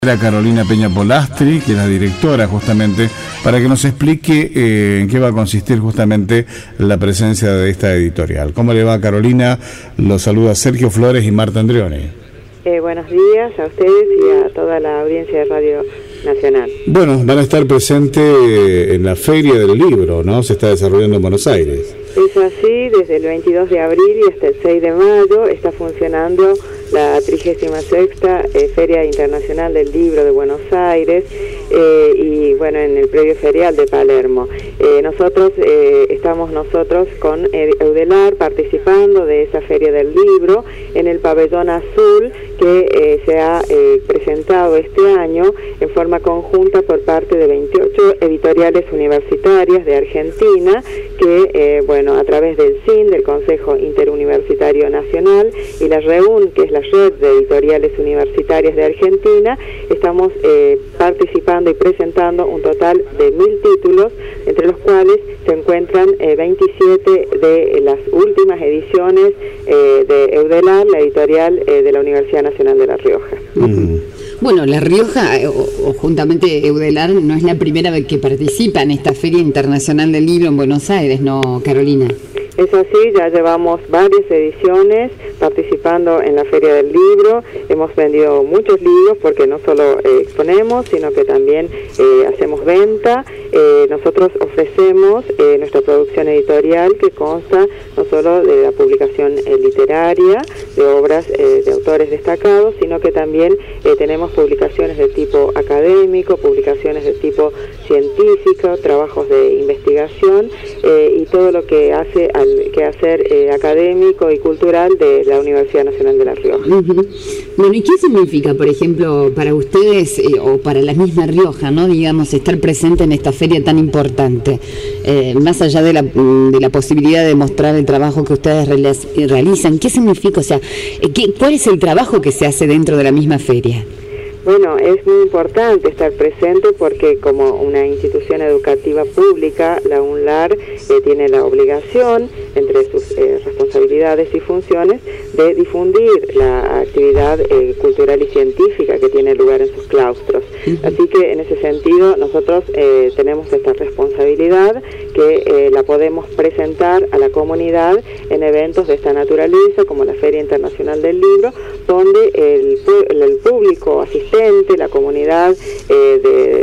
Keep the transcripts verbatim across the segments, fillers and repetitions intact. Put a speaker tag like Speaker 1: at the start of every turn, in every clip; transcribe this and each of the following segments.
Speaker 1: A Carolina Peña Polastri, que es la directora justamente, para que nos explique eh, en qué va a consistir justamente la presencia de esta editorial. ¿Cómo le va, Carolina? Los saluda Sergio Flores y Marta Andreoni.
Speaker 2: Eh, buenos días a ustedes y a toda la audiencia de Radio Nacional.
Speaker 1: Bueno, van a estar presentes en la Feria del Libro, ¿no? Se está desarrollando en Buenos Aires.
Speaker 2: Es así, desde el veintidós de abril y hasta el seis de mayo está funcionando la trigésima sexta eh, Feria Internacional del Libro de Buenos Aires eh, y bueno, en el predio ferial de Palermo. Eh, nosotros eh, estamos nosotros con Eudelar participando de esa Feria del Libro en el pabellón azul que eh, se ha eh, presentado este año en forma conjunta por parte de veintiocho editoriales universitarias de Argentina que, eh, bueno, a través del S I N, del Consejo Interuniversitario Nacional, y la REUN, que es la Red de Editoriales Universitarias de Argentina, estamos eh, participando y presentando un total de mil títulos, entre los cuales se encuentran eh, veintisiete de las últimas ediciones eh, de Eudelar, la editorial eh, de la Universidad Nacional de La Rioja.
Speaker 3: Mm. Bueno, La Rioja, o, o juntamente Eudelar, no es la primera vez que participa en esta Feria Internacional del Libro en Buenos Aires, ¿no, Carolina?
Speaker 2: Es así, ya llevamos varias ediciones participando en la Feria del Libro. Hemos vendido muchos libros porque no solo eh, exponemos, sino que también eh, hacemos venta. Eh, nosotros ofrecemos eh, nuestra producción editorial, que consta no solo de la publicación eh, literaria, de obras eh, de autores destacados, sino que también eh, tenemos publicaciones de tipo académico, publicaciones de tipo científico, trabajos de investigación eh, y todo lo que hace al quehacer eh, académico y cultural de la Universidad Nacional de La Rioja.
Speaker 3: Uh-huh. Bueno, ¿y qué significa, por ejemplo, para ustedes eh, o para la misma Rioja, no, digamos, estar presente en esta feria tan importante? Eh, más allá de la, de la posibilidad de mostrar el trabajo que ustedes realizan, ¿qué significa? O sea, ¿qué, ¿cuál es el trabajo que se hace dentro de la misma feria?
Speaker 2: Bueno, es muy importante estar presente porque como una institución educativa pública, la UNLAR eh, tiene la obligación, entre sus eh, responsabilidades y funciones, de difundir la actividad eh, cultural y científica que tiene lugar en sus claustros. Así que en ese sentido nosotros eh, tenemos esta responsabilidad que eh, la podemos presentar a la comunidad en eventos de esta naturaleza, como la Feria Internacional del Libro, donde el, el público asistente, la comunidad eh,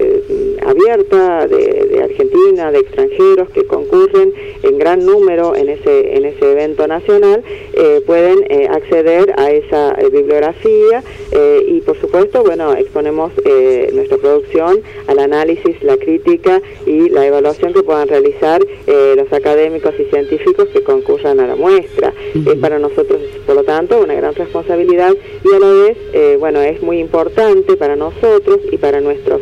Speaker 2: de, abierta de, de Argentina, de extranjeros que concurren en gran número en ese, en ese evento nacional, eh, pueden eh, acceder a esa eh, bibliografía eh, y por supuesto, bueno, exponemos eh, nuestra producción al análisis, la crítica y la evaluación que puedan realizar eh, los académicos y científicos que concurran a la muestra. Uh-huh. Eh, para nosotros es, por lo tanto, una gran responsabilidad y a la vez, eh, bueno, es muy importante para nosotros y para nuestros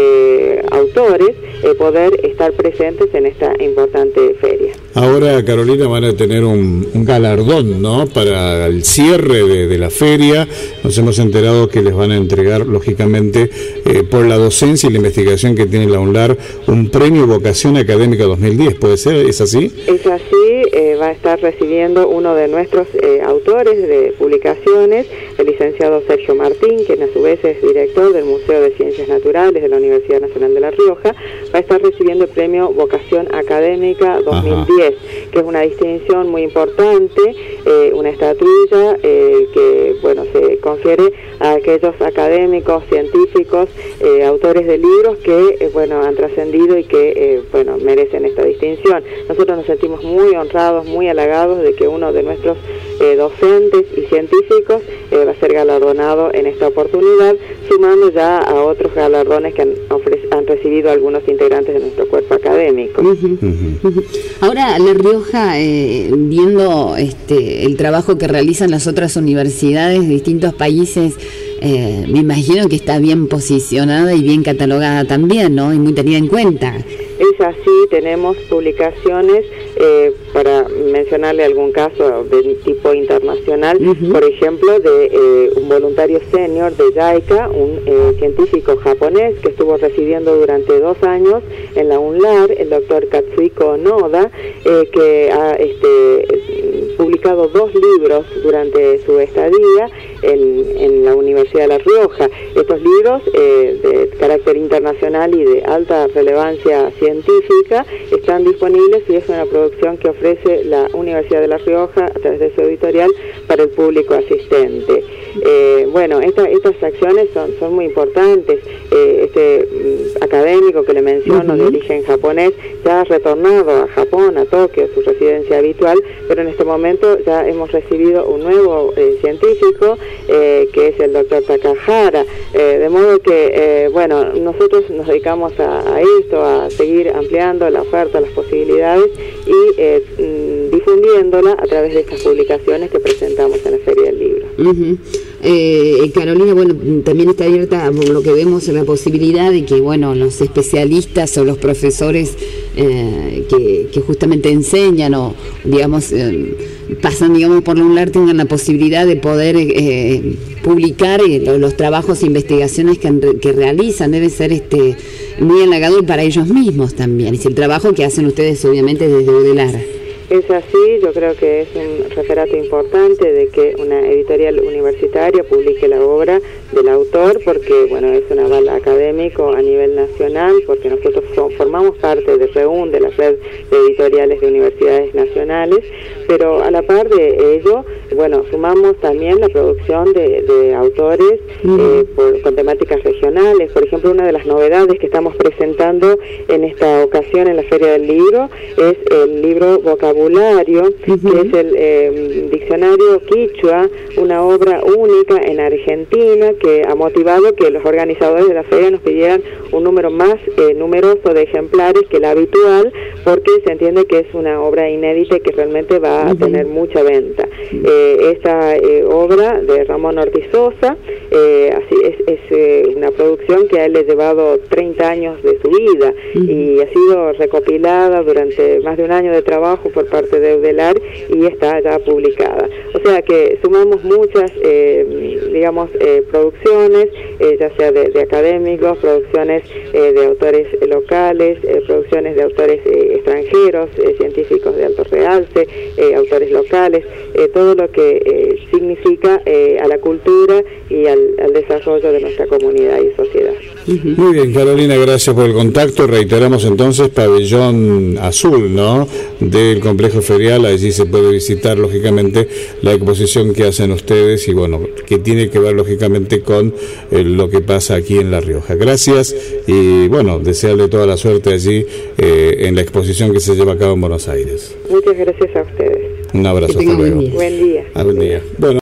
Speaker 2: eh, autores eh, poder estar presentes en esta importante feria.
Speaker 1: Ahora, Carolina, van a tener un, un galardón, ¿no?, para el cierre de, de la feria. Nos hemos enterado que les van a entregar, lógicamente, eh, por la docencia y la investigación que tiene la UNLAR, un premio Vocación Académica dos mil diez. ¿Puede ser? ¿Es así?
Speaker 2: Es así. Eh, va a estar recibiendo uno de nuestros eh, autores de publicaciones, el licenciado Sergio Martín, quien a su vez es director del Museo de Ciencias Naturales de la Universidad Nacional de La Rioja. Va a estar recibiendo el premio Vocación Académica dos mil diez. Ajá. Que es una distinción muy importante, eh, una estatuilla eh, que, bueno, se confiere a aquellos académicos, científicos, eh, autores de libros que, eh, bueno, han trascendido y que, eh, bueno, merecen esta distinción. Nosotros nos sentimos muy honrados, muy halagados de que uno de nuestros eh, docentes y científicos eh, va a ser galardonado en esta oportunidad, sumando ya a otros galardones que han, han recibido algunos integrantes de nuestro cuerpo académico.
Speaker 3: Uh-huh. Uh-huh. Ahora, La Rioja, eh, viendo este, el trabajo que realizan las otras universidades de distintos países, eh, me imagino que está bien posicionada y bien catalogada también, ¿no? Y muy tenida en cuenta.
Speaker 2: Es así, tenemos publicaciones, eh, para mencionarle algún caso de tipo internacional, uh-huh. por ejemplo, de eh, un voluntario senior de JICA, un eh, científico japonés que estuvo residiendo durante dos años en la UNLAR, el doctor Katsuhiko Noda, eh, que ha este, publicado dos libros durante su estadía en, en la Universidad de La Rioja. Estos libros eh, de carácter internacional y de alta relevancia científica están disponibles y es una producción que ofrece la Universidad de La Rioja a través de su editorial para el público asistente. Eh, bueno, esta, estas acciones son, son muy importantes. Eh, este mm, académico que le menciono, uh-huh. de origen japonés, ya ha retornado a Japón, a Tokio, su residencia habitual, pero en este momento ya hemos recibido un nuevo eh, científico, eh, que es el doctor Takahara, eh, de modo que, eh, bueno, nosotros nos dedicamos a, a esto, a seguir ampliando la oferta, las posibilidades y eh, mm, difundiéndola a través de estas publicaciones que presentamos en la Feria del Libro.
Speaker 3: Uh-huh. Eh, Carolina, bueno, también está abierta, por lo que vemos, la posibilidad de que, bueno, los especialistas o los profesores eh, que, que justamente enseñan o, digamos, eh, pasan, digamos, por la UNLAR tengan la posibilidad de poder eh, publicar eh, los trabajos e investigaciones que, que realizan. Debe ser este muy halagador para ellos mismos también, es el trabajo que hacen ustedes, obviamente, desde UDELAR.
Speaker 2: Es así, yo creo que es un referato importante de que una editorial universitaria publique la obra del autor, porque bueno, es un aval académico a nivel nacional, porque nosotros formamos parte de REUN, de la red de editoriales de universidades nacionales, pero a la par de ello, bueno, sumamos también la producción de, de autores eh, por, con temáticas regionales. Por ejemplo, una de las novedades que estamos presentando en esta ocasión en la Feria del Libro es el libro Vocabulario, uh-huh. que es el eh, diccionario quichua, una obra única en Argentina que ha motivado que los organizadores de la feria nos pidieran un número más eh, numeroso de ejemplares que el habitual, porque se entiende que es una obra inédita y que realmente va a uh-huh. tener mucha venta. Eh, esta eh, obra de Ramón Ortiz Sosa, eh, así es, es eh, una producción que a él le ha llevado treinta años de su vida uh-huh. y ha sido recopilada durante más de un año de trabajo por parte de UDELAR y está ya publicada. O sea que sumamos muchas, eh, digamos, eh, producciones, eh, ya sea de, de académicos, producciones eh, de autores locales, eh, producciones de autores eh, extranjeros, eh, científicos de alto realce, eh, autores locales, eh, todo lo que eh, significa eh, a la cultura y al, al desarrollo de nuestra comunidad y sociedad.
Speaker 1: Muy bien, Carolina, gracias por el contacto. Reiteramos entonces Pabellón Azul, ¿no?, del complejo ferial. Allí se puede visitar lógicamente la exposición que hacen ustedes y bueno, que tiene que ver lógicamente con eh, lo que pasa aquí en La Rioja. Gracias y bueno, desearle toda la suerte allí eh, en la exposición que se lleva a cabo en Buenos Aires.
Speaker 2: Muchas gracias a ustedes.
Speaker 1: Un abrazo, hasta luego.
Speaker 2: Buen día.
Speaker 1: Ah, buen día. Bueno.